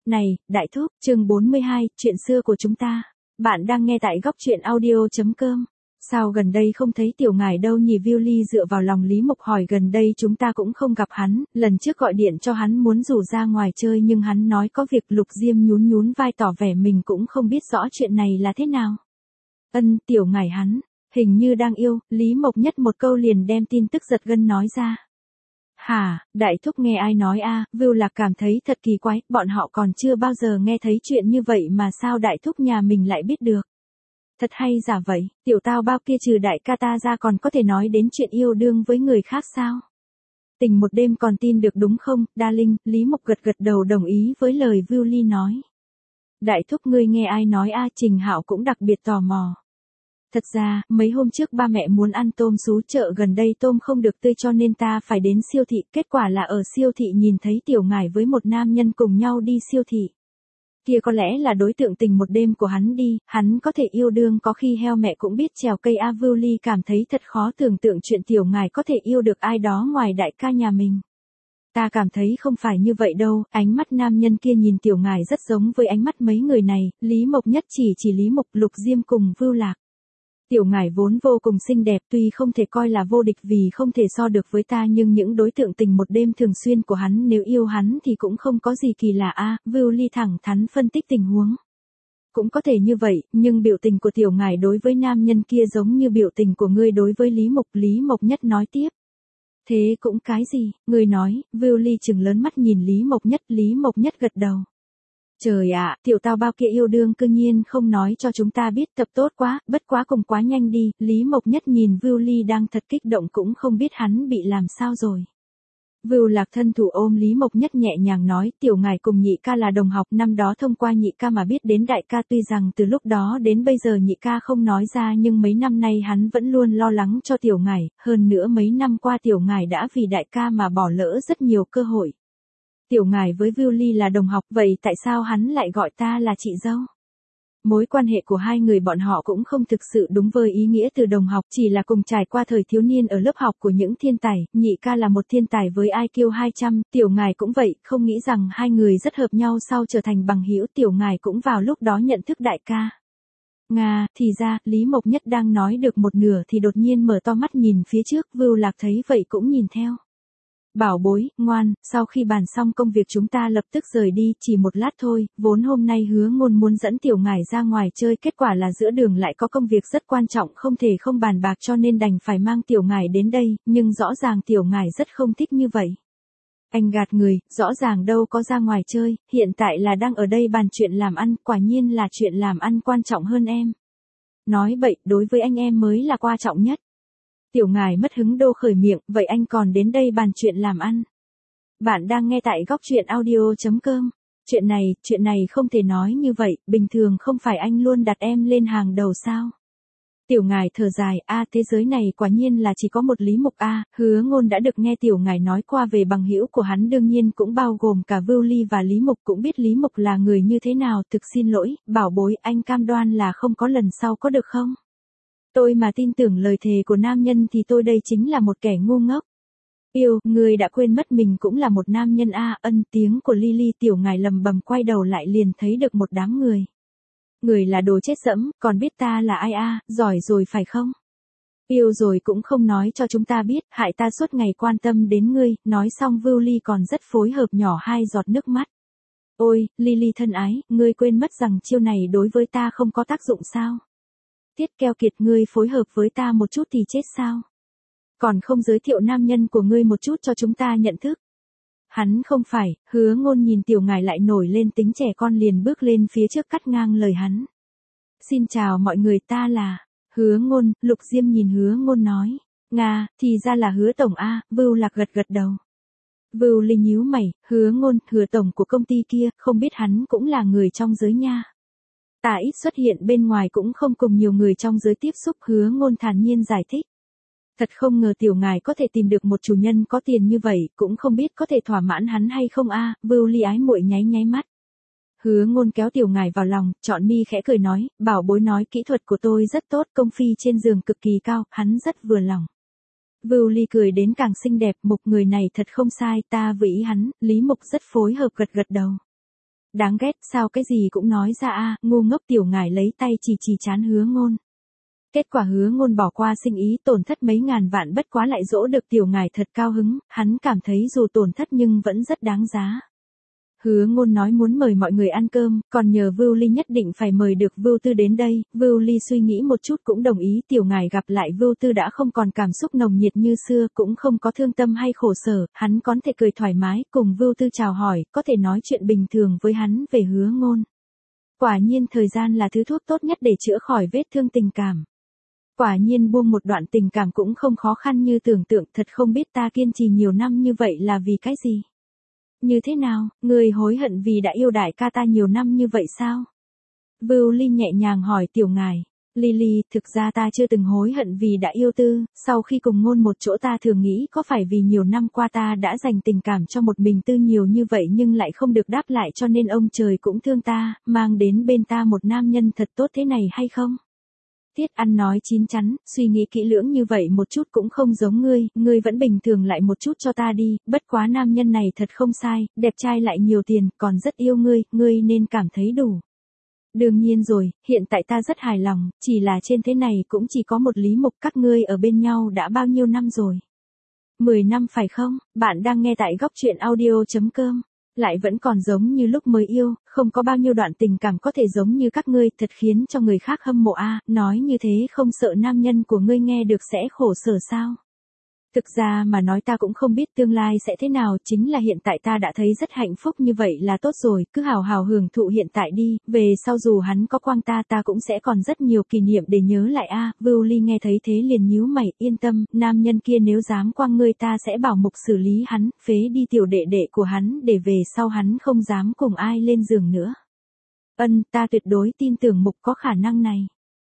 Này, đại thúc, chương 42, chuyện xưa của chúng ta. Bạn đang nghe tại góc truyện audio.com. Sao gần đây không thấy tiểu ngải đâu nhỉ? Viu Ly dựa vào lòng Lý Mộc hỏi gần đây chúng ta cũng không gặp hắn, lần trước gọi điện cho hắn muốn rủ ra ngoài chơi nhưng hắn nói có việc. Lục Diêm nhún nhún vai tỏ vẻ mình cũng không biết rõ chuyện này là thế nào. Tiểu ngải hắn, hình như đang yêu, Lý Mộc nhất một câu liền đem tin tức giật gân nói ra. Hả, đại thúc nghe ai nói a? Vưu Lạc cảm thấy thật kỳ quái, bọn họ còn chưa bao giờ nghe thấy chuyện như vậy mà sao đại thúc nhà mình lại biết được. Thật hay giả vậy, tiểu tao bao kia trừ đại ca ta ra còn có thể nói đến chuyện yêu đương với người khác sao? Tình một đêm còn tin được đúng không, Darling? Lý Mộc gật gật đầu đồng ý với lời Vưu Ly nói. Đại thúc ngươi nghe ai nói a? Trình Hạo cũng đặc biệt tò mò. Thật ra, mấy hôm trước ba mẹ muốn ăn tôm sú, chợ gần đây tôm không được tươi cho nên ta phải đến siêu thị, kết quả là ở siêu thị nhìn thấy tiểu ngải với một nam nhân cùng nhau đi siêu thị. Kia có lẽ là đối tượng tình một đêm của hắn đi, hắn có thể yêu đương có khi heo mẹ cũng biết trèo cây a. Vưu Ly cảm thấy thật khó tưởng tượng chuyện tiểu ngải có thể yêu được ai đó ngoài đại ca nhà mình. Ta cảm thấy không phải như vậy đâu, ánh mắt nam nhân kia nhìn tiểu ngải rất giống với ánh mắt mấy người này, Lý Mộc nhất chỉ Lý Mộc, Lục Diêm cùng Vưu Lạc. Tiểu ngải vốn vô cùng xinh đẹp, tuy không thể coi là vô địch vì không thể so được với ta, nhưng những đối tượng tình một đêm thường xuyên của hắn nếu yêu hắn thì cũng không có gì kỳ lạ a. Vưu Ly thẳng thắn phân tích tình huống. Cũng có thể như vậy, nhưng biểu tình của tiểu ngải đối với nam nhân kia giống như biểu tình của ngươi đối với Lý Mộc. Lý Mộc nhất nói tiếp. Thế cũng cái gì, ngươi nói? Vưu Ly trừng lớn mắt nhìn Lý Mộc nhất. Lý Mộc nhất gật đầu. Trời ạ, tiểu tao bao kia yêu đương cư nhiên không nói cho chúng ta biết, tập tốt quá, bất quá cùng quá nhanh đi. Lý Mộc nhất nhìn Vưu Ly đang thật kích động cũng không biết hắn bị làm sao rồi. Vưu Lạc thân thủ ôm Lý Mộc nhất nhẹ nhàng nói, tiểu ngải cùng nhị ca là đồng học, năm đó thông qua nhị ca mà biết đến đại ca, tuy rằng từ lúc đó đến bây giờ nhị ca không nói ra nhưng mấy năm nay hắn vẫn luôn lo lắng cho tiểu ngải, hơn nữa mấy năm qua tiểu ngải đã vì đại ca mà bỏ lỡ rất nhiều cơ hội. Tiểu ngải với Vưu Ly là đồng học, vậy tại sao hắn lại gọi ta là chị dâu? Mối quan hệ của hai người bọn họ cũng không thực sự đúng với ý nghĩa từ đồng học, chỉ là cùng trải qua thời thiếu niên ở lớp học của những thiên tài. Nhị ca là một thiên tài với IQ 200, tiểu ngải cũng vậy, không nghĩ rằng hai người rất hợp nhau sau trở thành bằng hữu. Tiểu ngải cũng vào lúc đó nhận thức đại ca. Nga, thì ra, Lý Mộc nhất đang nói được một nửa thì đột nhiên mở to mắt nhìn phía trước. Vưu Lạc thấy vậy cũng nhìn theo. Bảo bối, ngoan, sau khi bàn xong công việc chúng ta lập tức rời đi, chỉ một lát thôi. Vốn hôm nay Hứa Ngôn muốn dẫn tiểu ngải ra ngoài chơi, kết quả là giữa đường lại có công việc rất quan trọng không thể không bàn bạc cho nên đành phải mang tiểu ngải đến đây, nhưng rõ ràng tiểu ngải rất không thích như vậy. Anh gạt người, rõ ràng đâu có ra ngoài chơi, hiện tại là đang ở đây bàn chuyện làm ăn, quả nhiên là chuyện làm ăn quan trọng hơn em. Nói bậy, đối với anh em mới là quan trọng nhất. Tiểu ngải mất hứng đô khởi miệng, vậy anh còn đến đây bàn chuyện làm ăn. Bạn đang nghe tại góc truyện audio.com. Chuyện này không thể nói như vậy, bình thường không phải anh luôn đặt em lên hàng đầu sao? Tiểu ngải thở dài, thế giới này quả nhiên là chỉ có một Lý Mộc a. Hứa Ngôn đã được nghe tiểu ngải nói qua về bằng hữu của hắn, đương nhiên cũng bao gồm cả Vưu Ly và Lý Mộc, cũng biết Lý Mộc là người như thế nào. Thực xin lỗi, bảo bối, anh cam đoan là không có lần sau có được không? Tôi mà tin tưởng lời thề của nam nhân thì tôi đây chính là một kẻ ngu ngốc. Yêu, người đã quên mất mình cũng là một nam nhân a. Tiếng của Lily. Tiểu ngải lầm bầm quay đầu lại liền thấy được một đám người. Người là đồ chết dẫm, còn biết ta là ai a? Giỏi rồi phải không? Yêu rồi cũng không nói cho chúng ta biết, hại ta suốt ngày quan tâm đến ngươi. Nói xong Vưu Ly còn rất phối hợp nhỏ hai giọt nước mắt. Ôi, Lily thân ái, ngươi quên mất rằng chiêu này đối với ta không có tác dụng sao? Tiết keo kiệt, ngươi phối hợp với ta một chút thì chết sao? Còn không giới thiệu nam nhân của ngươi một chút cho chúng ta nhận thức. Hắn không phải. Hứa Ngôn nhìn tiểu ngải lại nổi lên tính trẻ con liền bước lên phía trước cắt ngang lời hắn. Xin chào mọi người, ta là Hứa Ngôn. Lục Diêm nhìn Hứa Ngôn nói. Nga, thì ra là Hứa tổng a. Vưu Lạc gật gật đầu. Vưu Ly nhíu mày, Hứa Ngôn, Hứa tổng của công ty kia, không biết hắn cũng là người trong giới nha. Ta ít xuất hiện bên ngoài cũng không cùng nhiều người trong giới tiếp xúc. Hứa Ngôn thản nhiên giải thích. Thật không ngờ tiểu ngải có thể tìm được một chủ nhân có tiền như vậy, cũng không biết có thể thỏa mãn hắn hay không a. Vưu Ly ái muội nháy nháy mắt. Hứa Ngôn kéo tiểu ngải vào lòng, trọn mi khẽ cười nói, bảo bối nói kỹ thuật của tôi rất tốt, công phi trên giường cực kỳ cao, hắn rất vừa lòng. Vưu Ly cười đến càng xinh đẹp, Mộc người này thật không sai, ta với ý hắn. Lý Mộc rất phối hợp gật gật đầu. Đáng ghét, sao cái gì cũng nói ra a, ngu ngốc. Tiểu ngải lấy tay chỉ trán Hứa Ngôn. Kết quả Hứa Ngôn bỏ qua sinh ý, tổn thất mấy ngàn vạn bất quá lại dỗ được tiểu ngải thật cao hứng, hắn cảm thấy dù tổn thất nhưng vẫn rất đáng giá. Hứa Ngôn nói muốn mời mọi người ăn cơm, còn nhờ Vưu Ly nhất định phải mời được Vưu Tư đến đây. Vưu Ly suy nghĩ một chút cũng đồng ý. Tiểu ngải gặp lại Vưu Tư đã không còn cảm xúc nồng nhiệt như xưa, cũng không có thương tâm hay khổ sở, hắn có thể cười thoải mái, cùng Vưu Tư chào hỏi, có thể nói chuyện bình thường với hắn về Hứa Ngôn. Quả nhiên thời gian là thứ thuốc tốt nhất để chữa khỏi vết thương tình cảm. Quả nhiên buông một đoạn tình cảm cũng không khó khăn như tưởng tượng, thật không biết ta kiên trì nhiều năm như vậy là vì cái gì. Như thế nào, người hối hận vì đã yêu đại ca ta nhiều năm như vậy sao? Vưu Ly nhẹ nhàng hỏi tiểu ngải. Lily, thực ra ta chưa từng hối hận vì đã yêu Tư, sau khi cùng Ngôn một chỗ ta thường nghĩ có phải vì nhiều năm qua ta đã dành tình cảm cho một mình Tư nhiều như vậy nhưng lại không được đáp lại cho nên ông trời cũng thương ta, mang đến bên ta một nam nhân thật tốt thế này hay không? Tiết Ăn nói chín chắn, suy nghĩ kỹ lưỡng như vậy một chút cũng không giống ngươi vẫn bình thường lại một chút cho ta đi, bất quá nam nhân này thật không sai, đẹp trai lại nhiều tiền, còn rất yêu ngươi nên cảm thấy đủ. Đương nhiên rồi, hiện tại ta rất hài lòng, chỉ là trên thế này cũng chỉ có một Lý Mục, các ngươi ở bên nhau đã bao nhiêu năm rồi? 10 năm phải không? Bạn đang nghe tại góc truyện audio.com. Lại vẫn còn giống như lúc mới yêu, không có bao nhiêu đoạn tình cảm có thể giống như các ngươi, thật khiến cho người khác hâm mộ a. Nói như thế không sợ nam nhân của ngươi nghe được sẽ khổ sở sao? Thực ra mà nói ta cũng không biết tương lai sẽ thế nào, chính là hiện tại ta đã thấy rất hạnh phúc như vậy là tốt rồi, cứ hào hào hưởng thụ hiện tại đi, về sau dù hắn có quang ta cũng sẽ còn rất nhiều kỷ niệm để nhớ lại a. Vưu Ly nghe thấy thế liền nhíu mày, yên tâm, nam nhân kia nếu dám quang ngươi ta sẽ bảo Mục xử lý hắn, phế đi tiểu đệ đệ của hắn để về sau hắn không dám cùng ai lên giường nữa. Ta tuyệt đối tin tưởng Mục có khả năng này.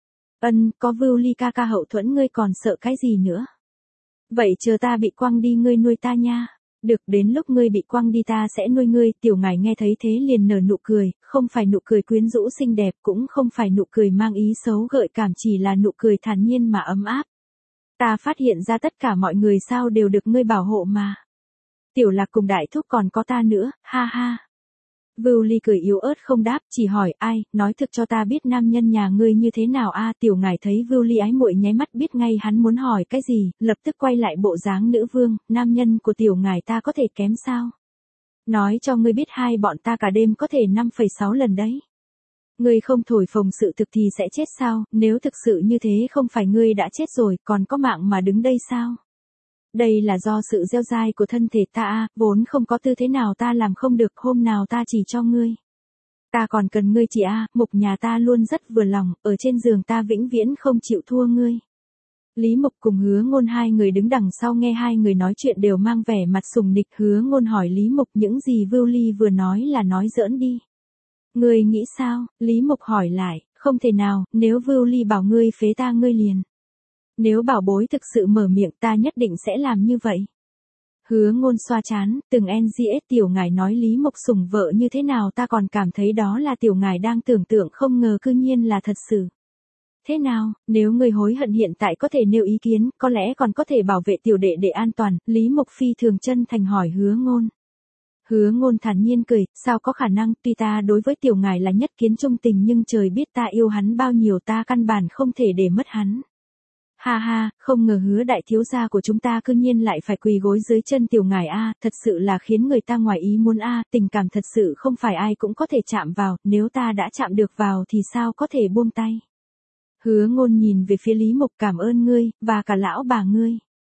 Có Vưu Ly ca ca hậu thuẫn ngươi còn sợ cái gì nữa? Vậy chờ ta bị quăng đi ngươi nuôi ta nha. Được, đến lúc ngươi bị quăng đi ta sẽ nuôi ngươi. Tiểu ngải nghe thấy thế liền nở nụ cười, không phải nụ cười quyến rũ xinh đẹp, cũng không phải nụ cười mang ý xấu gợi cảm, chỉ là nụ cười thản nhiên mà ấm áp. Ta phát hiện ra tất cả mọi người sao đều được ngươi bảo hộ mà. Tiểu Lạc cùng Đại Thúc còn có ta nữa, ha ha. Vưu Ly cười yếu ớt không đáp, chỉ hỏi, ai, nói thực cho ta biết nam nhân nhà ngươi như thế nào a. Tiểu ngải thấy Vưu Ly ái muội nháy mắt biết ngay hắn muốn hỏi cái gì, lập tức quay lại bộ dáng nữ vương, nam nhân của tiểu ngải ta có thể kém sao? Nói cho ngươi biết hai bọn ta cả đêm có thể 5,6 lần đấy. Ngươi không thổi phồng sự thực thì sẽ chết sao, nếu thực sự như thế không phải ngươi đã chết rồi, còn có mạng mà đứng đây sao? Đây là do sự dẻo dai của thân thể ta vốn không có tư thế nào ta làm không được, hôm nào ta chỉ cho ngươi. Ta còn cần ngươi chỉ Mục nhà ta luôn rất vừa lòng, ở trên giường ta vĩnh viễn không chịu thua ngươi. Lý Mục cùng Hứa Ngôn hai người đứng đằng sau nghe hai người nói chuyện đều mang vẻ mặt sùng nịch. Hứa Ngôn hỏi Lý Mục những gì Vưu Ly vừa nói là nói giỡn đi. Ngươi nghĩ sao? Lý Mục hỏi lại, không thể nào, nếu Vưu Ly bảo ngươi phế ta ngươi liền. Nếu bảo bối thực sự mở miệng ta nhất định sẽ làm như vậy. Hứa Ngôn xoa chán, từng NGS tiểu ngải nói Lý Mục sủng vợ như thế nào ta còn cảm thấy đó là tiểu ngải đang tưởng tượng, không ngờ cư nhiên là thật sự. Thế nào, nếu người hối hận hiện tại có thể nêu ý kiến, có lẽ còn có thể bảo vệ tiểu đệ để an toàn. Lý Mục phi thường chân thành hỏi Hứa Ngôn. Hứa Ngôn thản nhiên cười, sao có khả năng, tuy ta đối với tiểu ngải là nhất kiến trung tình nhưng trời biết ta yêu hắn bao nhiêu, ta căn bản không thể để mất hắn. Ha ha, không ngờ Hứa đại thiếu gia của chúng ta cư nhiên lại phải quỳ gối dưới chân tiểu ngải thật sự là khiến người ta ngoài ý muốn tình cảm thật sự không phải ai cũng có thể chạm vào, nếu ta đã chạm được vào thì sao có thể buông tay. Hứa Ngôn nhìn về phía Lý Mục, cảm ơn ngươi, và cả lão bà ngươi.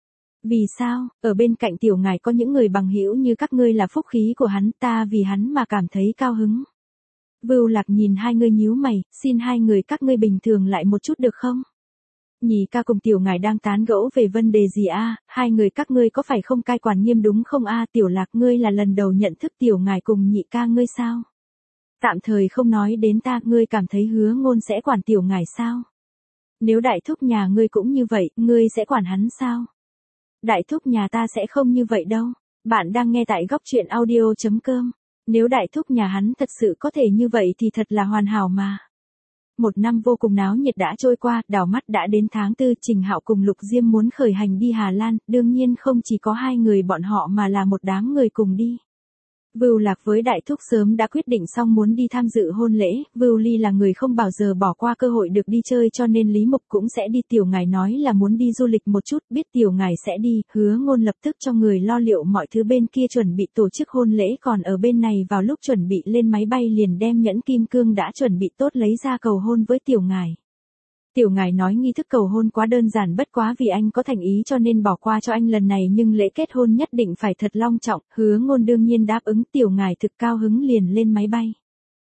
Vì sao, ở bên cạnh tiểu ngải có những người bằng hữu như các ngươi là phúc khí của hắn, ta vì hắn mà cảm thấy cao hứng. Vưu Lạc nhìn hai người nhíu mày, xin hai người các ngươi bình thường lại một chút được không? Nhị ca cùng tiểu ngải đang tán gẫu về vấn đề gì hai người các ngươi có phải không cai quản nghiêm đúng không Tiểu Lạc ngươi là lần đầu nhận thức tiểu ngải cùng nhị ca ngươi sao? Tạm thời không nói đến ta, ngươi cảm thấy Hứa Ngôn sẽ quản tiểu ngải sao? Nếu đại thúc nhà ngươi cũng như vậy, ngươi sẽ quản hắn sao? Đại thúc nhà ta sẽ không như vậy đâu. Bạn đang nghe tại góc truyện audio.com. Nếu đại thúc nhà hắn thật sự có thể như vậy thì thật là hoàn hảo mà. Một năm vô cùng náo nhiệt đã trôi qua, đảo mắt đã đến tháng 4, Trình Hạo cùng Lục Diêm muốn khởi hành đi Hà Lan, đương nhiên không chỉ có hai người bọn họ mà là một đám người cùng đi. Vưu Lạc với Đại Thúc sớm đã quyết định xong muốn đi tham dự hôn lễ, Vưu Ly là người không bao giờ bỏ qua cơ hội được đi chơi cho nên Lý Mục cũng sẽ đi. Tiểu Ngải nói là muốn đi du lịch một chút, biết Tiểu Ngải sẽ đi, Hứa Ngôn lập tức cho người lo liệu mọi thứ bên kia chuẩn bị tổ chức hôn lễ, còn ở bên này vào lúc chuẩn bị lên máy bay liền đem nhẫn kim cương đã chuẩn bị tốt lấy ra cầu hôn với Tiểu Ngải. Tiểu Ngải nói nghi thức cầu hôn quá đơn giản, bất quá vì anh có thành ý cho nên bỏ qua cho anh lần này, nhưng lễ kết hôn nhất định phải thật long trọng. Hứa Ngôn đương nhiên đáp ứng. Tiểu Ngải thực cao hứng liền lên máy bay.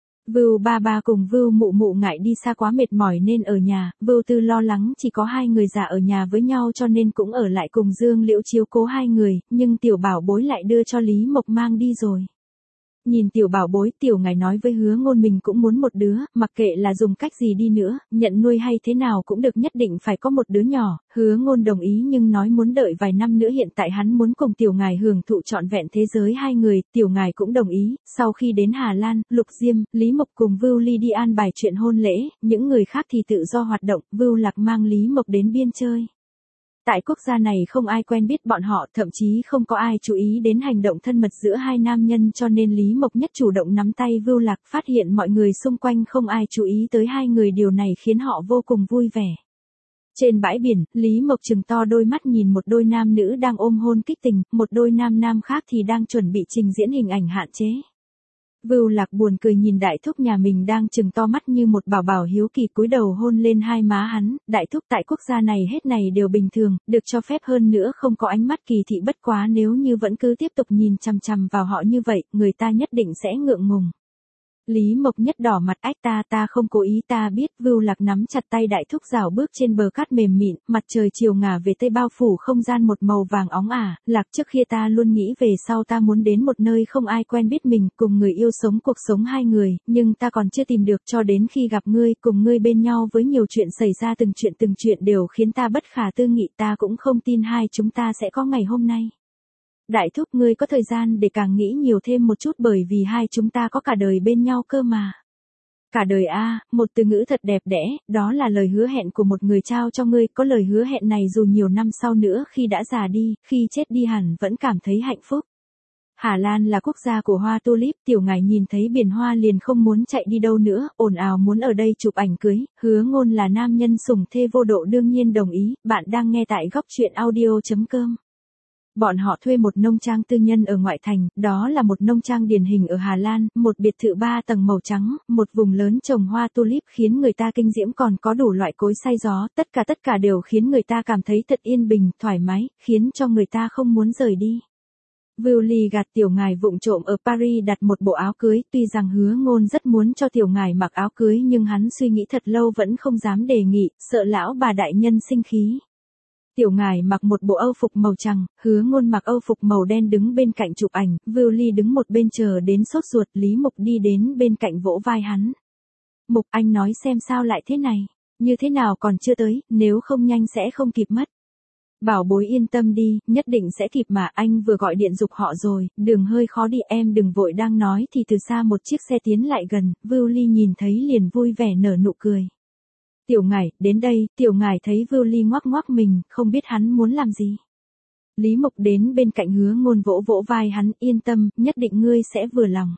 Vưu ba ba cùng Vưu mụ mụ ngại đi xa quá mệt mỏi nên ở nhà, Vưu Tư lo lắng chỉ có hai người già ở nhà với nhau cho nên cũng ở lại cùng Dương Liễu chiếu cố hai người, nhưng tiểu bảo bối lại đưa cho Lý Mộc mang đi rồi. Nhìn tiểu bảo bối, Tiểu Ngải nói với Hứa Ngôn mình cũng muốn một đứa, mặc kệ là dùng cách gì đi nữa, nhận nuôi hay thế nào cũng được, nhất định phải có một đứa nhỏ. Hứa Ngôn đồng ý nhưng nói muốn đợi vài năm nữa, hiện tại hắn muốn cùng Tiểu Ngải hưởng thụ trọn vẹn thế giới hai người. Tiểu Ngải cũng đồng ý. Sau khi đến Hà Lan, Lục Diêm, Lý Mộc cùng Vưu Ly đi an bài chuyện hôn lễ, những người khác thì tự do hoạt động. Vưu Lạc mang Lý Mộc đến biên chơi. Tại quốc gia này không ai quen biết bọn họ, thậm chí không có ai chú ý đến hành động thân mật giữa hai nam nhân cho nên Lý Mộc nhất chủ động nắm tay Vưu Lạc, phát hiện mọi người xung quanh không ai chú ý tới hai người, điều này khiến họ vô cùng vui vẻ. Trên bãi biển, Lý Mộc trừng to đôi mắt nhìn một đôi nam nữ đang ôm hôn kích tình, một đôi nam khác thì đang chuẩn bị trình diễn hình ảnh hạn chế. Vưu Lạc buồn cười nhìn Đại Thúc nhà mình đang trừng to mắt như một bảo bảo hiếu kỳ, cúi đầu hôn lên hai má hắn. Đại Thúc, tại quốc gia này hết này đều bình thường, được cho phép, hơn nữa không có ánh mắt kỳ thị, bất quá nếu như vẫn cứ tiếp tục nhìn chằm chằm vào họ như vậy, người ta nhất định sẽ ngượng ngùng. Lý Mộc nhất đỏ mặt, ách ta không cố ý, ta biết. Vưu Lạc nắm chặt tay Đại Thúc rảo bước trên bờ cát mềm mịn, mặt trời chiều ngả về tây bao phủ không gian một màu vàng óng ả. Lạc, trước kia ta luôn nghĩ về sau ta muốn đến một nơi không ai quen biết mình, cùng người yêu sống cuộc sống hai người, nhưng ta còn chưa tìm được, cho đến khi gặp ngươi, cùng ngươi bên nhau với nhiều chuyện xảy ra, từng chuyện đều khiến ta bất khả tư nghị, ta cũng không tin hai chúng ta sẽ có ngày hôm nay. Đại Thúc, ngươi có thời gian để càng nghĩ nhiều thêm một chút, bởi vì hai chúng ta có cả đời bên nhau cơ mà. Cả đời a, một từ ngữ thật đẹp đẽ, đó là lời hứa hẹn của một người trao cho ngươi, có lời hứa hẹn này dù nhiều năm sau nữa khi đã già đi, khi chết đi hẳn vẫn cảm thấy hạnh phúc. Hà Lan là quốc gia của hoa tulip, Tiểu Ngải nhìn thấy biển hoa liền không muốn chạy đi đâu nữa, ồn ào muốn ở đây chụp ảnh cưới. Hứa Ngôn là nam nhân sủng thê vô độ đương nhiên đồng ý. Bạn đang nghe tại góc truyện audio.com. Bọn họ thuê một nông trang tư nhân ở ngoại thành, đó là một nông trang điển hình ở Hà Lan, một biệt thự 3 tầng màu trắng, một vùng lớn trồng hoa tulip khiến người ta kinh diễm, còn có đủ loại cối xay gió, tất cả đều khiến người ta cảm thấy thật yên bình, thoải mái, khiến cho người ta không muốn rời đi. Vưu Ly gạt Tiểu Ngải vụng trộm ở Paris đặt một bộ áo cưới, tuy rằng Hứa Ngôn rất muốn cho Tiểu Ngải mặc áo cưới nhưng hắn suy nghĩ thật lâu vẫn không dám đề nghị, sợ lão bà đại nhân sinh khí. Tiểu Ngải mặc một bộ âu phục màu trắng, Hứa Ngôn mặc âu phục màu đen đứng bên cạnh chụp ảnh, Vưu Ly đứng một bên chờ đến sốt ruột. Lý Mộc đi đến bên cạnh vỗ vai hắn. Mục, anh nói xem sao lại thế này, như thế nào còn chưa tới, nếu không nhanh sẽ không kịp mất. Bảo bối yên tâm đi, nhất định sẽ kịp mà, anh vừa gọi điện giục họ rồi, đường hơi khó đi, em đừng vội. Đang nói thì từ xa một chiếc xe tiến lại gần, Vưu Ly nhìn thấy liền vui vẻ nở nụ cười. Tiểu Ngải, đến đây. Tiểu Ngải thấy Vưu Ly ngoắc mình, không biết hắn muốn làm gì. Lý Mộc đến bên cạnh Hứa Ngôn vỗ vai hắn, yên tâm, nhất định ngươi sẽ vừa lòng.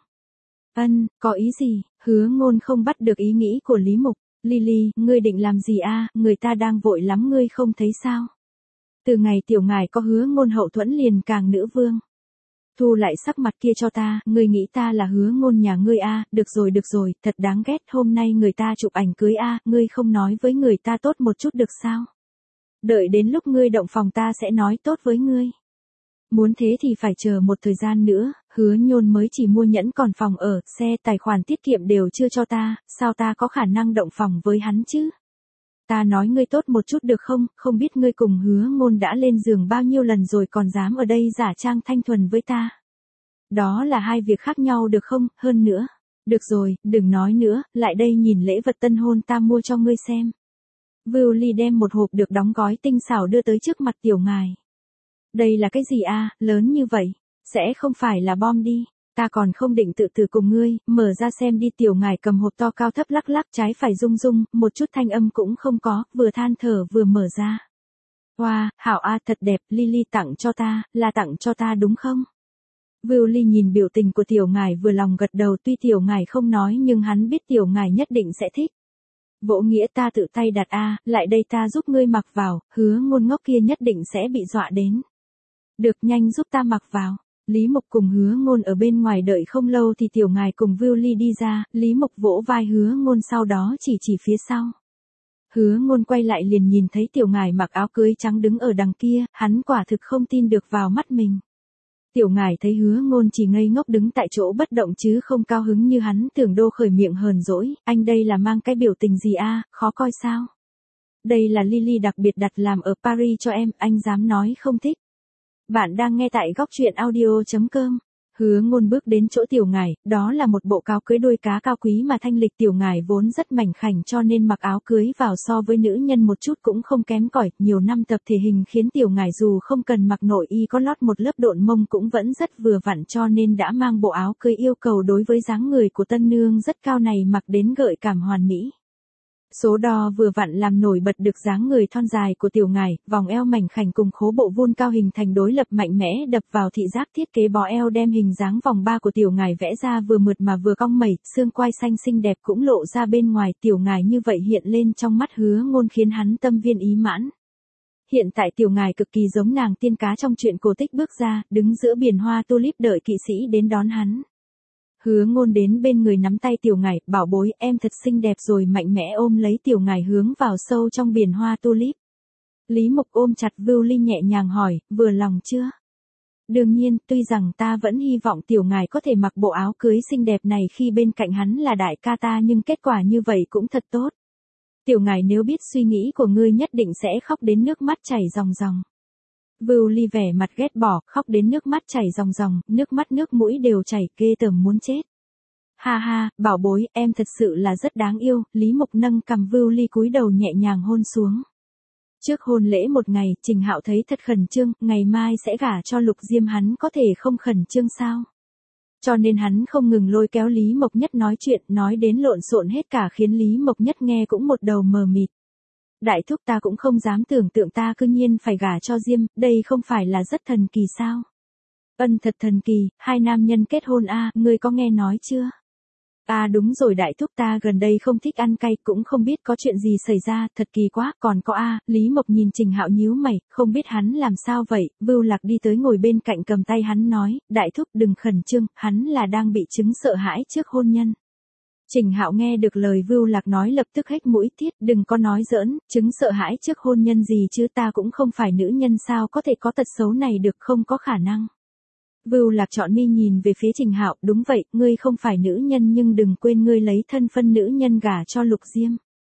Có ý gì? Hứa Ngôn không bắt được ý nghĩ của Lý Mộc. Ly, ngươi định làm gì a? Người ta đang vội lắm, ngươi không thấy sao? Từ ngày Tiểu Ngải có Hứa Ngôn hậu thuẫn liền càng nữ vương. Thu lại sắc mặt kia cho ta, ngươi nghĩ ta là Hứa Ngôn nhà ngươi a? Được rồi, thật đáng ghét, hôm nay người ta chụp ảnh cưới a, ngươi không nói với người ta tốt một chút được sao? Đợi đến lúc ngươi động phòng ta sẽ nói tốt với ngươi. Muốn thế thì phải chờ một thời gian nữa, Hứa Nhôn mới chỉ mua nhẫn, còn phòng ở, xe, tài khoản tiết kiệm đều chưa cho ta, sao ta có khả năng động phòng với hắn chứ? Ta nói ngươi tốt một chút được không, không biết ngươi cùng Hứa Ngôn đã lên giường bao nhiêu lần rồi còn dám ở đây giả trang thanh thuần với ta. Đó là hai việc khác nhau được không, hơn nữa. Được rồi, đừng nói nữa, lại đây nhìn lễ vật tân hôn ta mua cho ngươi xem. Vưu Ly đem một hộp được đóng gói tinh xảo đưa tới trước mặt Tiểu Ngải. Đây là cái gì a, lớn như vậy, sẽ không phải là bom đi. Ta còn không định tự tử cùng ngươi, mở ra xem đi. Tiểu Ngải cầm hộp to cao thấp lắc trái phải rung, một chút thanh âm cũng không có, vừa than thở vừa mở ra. Wow, hảo a, thật đẹp, Lily tặng cho ta, là tặng cho ta đúng không? Vưu Ly nhìn biểu tình của tiểu ngải vừa lòng gật đầu, tuy tiểu ngải không nói nhưng hắn biết tiểu ngải nhất định sẽ thích. Vỗ Nghĩa ta tự tay đặt lại đây ta giúp ngươi mặc vào, Hứa Ngôn ngốc kia nhất định sẽ bị dọa đến. Được, nhanh giúp ta mặc vào. Lý Mục cùng Hứa Ngôn ở bên ngoài đợi không lâu thì tiểu ngải cùng Vưu Ly đi ra, Lý Mục vỗ vai Hứa Ngôn sau đó chỉ phía sau. Hứa Ngôn quay lại liền nhìn thấy tiểu ngải mặc áo cưới trắng đứng ở đằng kia, hắn quả thực không tin được vào mắt mình. Tiểu ngải thấy Hứa Ngôn chỉ ngây ngốc đứng tại chỗ bất động chứ không cao hứng như hắn tưởng, đô khởi miệng hờn dỗi, anh đây là mang cái biểu tình gì khó coi sao? Đây là Lily đặc biệt đặt làm ở Paris cho em, anh dám nói không thích. Bạn đang nghe tại góc truyện audio.com. Hứa Ngôn bước đến chỗ tiểu ngải, đó là một bộ áo cưới đuôi cá cao quý mà thanh lịch, tiểu ngải vốn rất mảnh khảnh cho nên mặc áo cưới vào so với nữ nhân một chút cũng không kém cỏi, nhiều năm tập thể hình khiến tiểu ngải dù không cần mặc nội y có lót một lớp độn mông cũng vẫn rất vừa vặn, cho nên đã mang bộ áo cưới yêu cầu đối với dáng người của tân nương rất cao này mặc đến gợi cảm hoàn mỹ. Số đo vừa vặn làm nổi bật được dáng người thon dài của tiểu ngải, vòng eo mảnh khảnh cùng khố bộ vuông cao hình thành đối lập mạnh mẽ đập vào thị giác, thiết kế bó eo đem hình dáng vòng ba của tiểu ngải vẽ ra vừa mượt mà vừa cong mẩy, xương quai xanh xinh đẹp cũng lộ ra bên ngoài, tiểu ngải như vậy hiện lên trong mắt Hứa Ngôn khiến hắn tâm viên ý mãn. Hiện tại tiểu ngải cực kỳ giống nàng tiên cá trong truyện cổ tích bước ra, đứng giữa biển hoa tulip đợi kỵ sĩ đến đón hắn. Hứa Ngôn đến bên người nắm tay tiểu ngải, bảo bối em thật xinh đẹp rồi, mạnh mẽ ôm lấy tiểu ngải hướng vào sâu trong biển hoa tulip. Lý Mục ôm chặt Vưu Ly nhẹ nhàng hỏi, vừa lòng chưa? Đương nhiên, tuy rằng ta vẫn hy vọng tiểu ngải có thể mặc bộ áo cưới xinh đẹp này khi bên cạnh hắn là đại ca ta, nhưng kết quả như vậy cũng thật tốt. Tiểu ngải nếu biết suy nghĩ của ngươi nhất định sẽ khóc đến nước mắt chảy ròng ròng. Vưu Ly vẻ mặt ghét bỏ, khóc đến nước mắt chảy ròng ròng, nước mắt nước mũi đều chảy, ghê tởm muốn chết. Ha ha, bảo bối, em thật sự là rất đáng yêu. Lý Mục nâng cằm Vưu Ly cúi đầu nhẹ nhàng hôn xuống. Trước hôn lễ một ngày, Trình Hạo thấy thật khẩn trương, ngày mai sẽ gả cho Lục Diêm, hắn có thể không khẩn trương sao? Cho nên hắn không ngừng lôi kéo Lý Mộc Nhất nói chuyện, nói đến lộn xộn hết cả khiến Lý Mộc Nhất nghe cũng một đầu mờ mịt. Đại thúc, ta cũng không dám tưởng tượng ta cư nhiên phải gả cho Diêm, đây không phải là rất thần kỳ sao? Thật thần kỳ, hai nam nhân kết hôn ngươi có nghe nói chưa? Đúng rồi đại thúc, ta gần đây không thích ăn cay, cũng không biết có chuyện gì xảy ra, thật kỳ quá, còn có Lý Mộc nhìn Trình Hạo nhíu mày, không biết hắn làm sao vậy. Vưu Lạc đi tới ngồi bên cạnh cầm tay hắn nói, đại thúc đừng khẩn trương, hắn là đang bị chứng sợ hãi trước hôn nhân. Trình Hạo nghe được lời Vưu Lạc nói lập tức hếch mũi, tiết, đừng có nói giỡn, chứng sợ hãi trước hôn nhân gì chứ, ta cũng không phải nữ nhân, sao có thể có tật xấu này được, không có khả năng. Vưu Lạc trọn mi nhìn về phía Trình Hạo, đúng vậy, ngươi không phải nữ nhân nhưng đừng quên ngươi lấy thân phân nữ nhân gả cho Lục Diêm.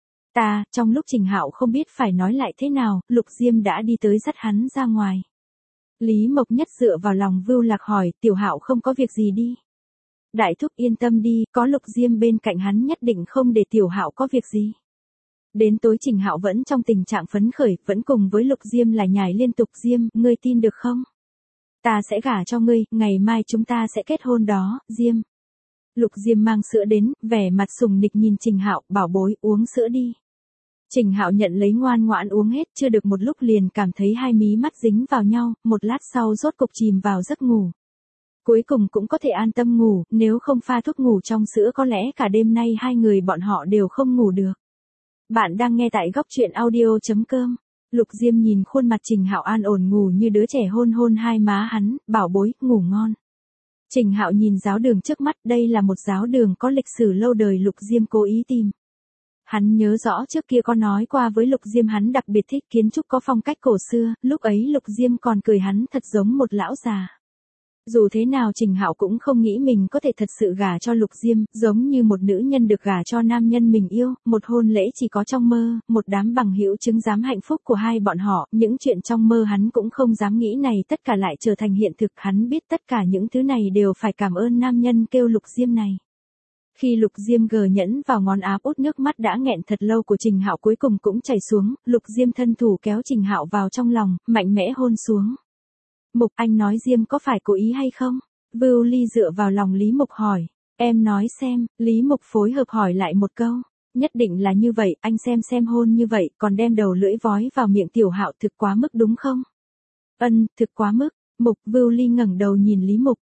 Trong lúc Trình Hạo không biết phải nói lại thế nào, Lục Diêm đã đi tới dắt hắn ra ngoài. Lý Mộc Nhất dựa vào lòng Vưu Lạc hỏi, Tiểu Hạo không có việc gì đi. Đại thúc yên tâm đi, có Lục Diêm bên cạnh hắn nhất định không để Tiểu Hạo có việc gì. Đến tối Trình Hạo vẫn trong tình trạng phấn khởi, vẫn cùng với Lục Diêm là nhải liên tục, Diêm, ngươi tin được không? Ta sẽ gả cho ngươi, ngày mai chúng ta sẽ kết hôn đó, Diêm. Lục Diêm mang sữa đến, vẻ mặt sùng nịch nhìn Trình Hạo, bảo bối, uống sữa đi. Trình Hạo nhận lấy ngoan ngoãn uống hết, chưa được một lúc liền cảm thấy hai mí mắt dính vào nhau, một lát sau rốt cục chìm vào giấc ngủ. Cuối cùng cũng có thể an tâm ngủ, nếu không pha thuốc ngủ trong sữa có lẽ cả đêm nay hai người bọn họ đều không ngủ được. Bạn đang nghe tại góc truyện audio.com. Lục Diêm nhìn khuôn mặt Trình Hạo an ổn ngủ như đứa trẻ, hôn hôn hai má hắn, bảo bối, ngủ ngon. Trình Hạo nhìn giáo đường trước mắt, đây là một giáo đường có lịch sử lâu đời, Lục Diêm cố ý tìm. Hắn nhớ rõ trước kia có nói qua với Lục Diêm hắn đặc biệt thích kiến trúc có phong cách cổ xưa, lúc ấy Lục Diêm còn cười hắn thật giống một lão già. Dù thế nào Trình Hạo cũng không nghĩ mình có thể thật sự gả cho Lục Diêm, giống như một nữ nhân được gả cho nam nhân mình yêu, một hôn lễ chỉ có trong mơ, một đám bằng hữu chứng giám hạnh phúc của hai bọn họ, những chuyện trong mơ hắn cũng không dám nghĩ này tất cả lại trở thành hiện thực, hắn biết tất cả những thứ này đều phải cảm ơn nam nhân kêu Lục Diêm này. Khi Lục Diêm gờ nhẫn vào ngón áp út, nước mắt đã nghẹn thật lâu của Trình Hạo cuối cùng cũng chảy xuống, Lục Diêm thân thủ kéo Trình Hạo vào trong lòng, mạnh mẽ hôn xuống. Mục, anh nói Diêm có phải cố ý hay không? Vưu Ly dựa vào lòng Lý Mục hỏi. Em nói xem, Lý Mục phối hợp hỏi lại một câu. Nhất định là như vậy, anh xem hôn như vậy, còn đem đầu lưỡi vói vào miệng Tiểu Hạo thực quá mức đúng không? Thực quá mức. Mục, Vưu Ly ngẩng đầu nhìn Lý Mục.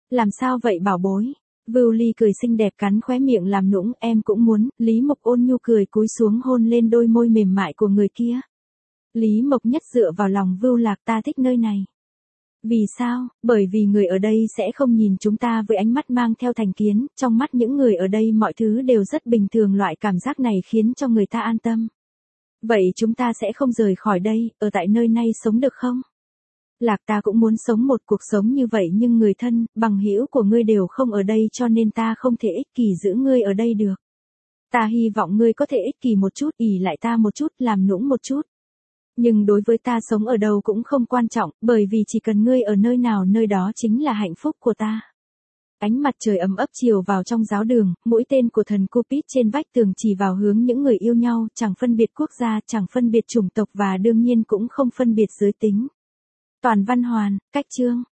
Làm sao vậy bảo bối? Vưu Ly cười xinh đẹp cắn khóe miệng làm nũng, em cũng muốn, Lý Mộc ôn nhu cười cúi xuống hôn lên đôi môi mềm mại của người kia. Lý Mộc Nhất dựa vào lòng Vưu Lạc, ta thích nơi này. Vì sao? Bởi vì người ở đây sẽ không nhìn chúng ta với ánh mắt mang theo thành kiến, trong mắt những người ở đây mọi thứ đều rất bình thường, loại cảm giác này khiến cho người ta an tâm. Vậy chúng ta sẽ không rời khỏi đây, ở tại nơi này sống được không? Lạc, ta cũng muốn sống một cuộc sống như vậy nhưng người thân, bằng hữu của ngươi đều không ở đây cho nên ta không thể ích kỷ giữ ngươi ở đây được. Ta hy vọng ngươi có thể ích kỷ một chút, ỷ lại ta một chút, làm nũng một chút. Nhưng đối với ta sống ở đâu cũng không quan trọng, bởi vì chỉ cần ngươi ở nơi nào nơi đó chính là hạnh phúc của ta. Ánh mặt trời ấm ấp chiều vào trong giáo đường, mũi tên của thần Cupid trên vách tường chỉ vào hướng những người yêu nhau, chẳng phân biệt quốc gia, chẳng phân biệt chủng tộc và đương nhiên cũng không phân biệt giới tính. Toàn văn hoàn, cách chương.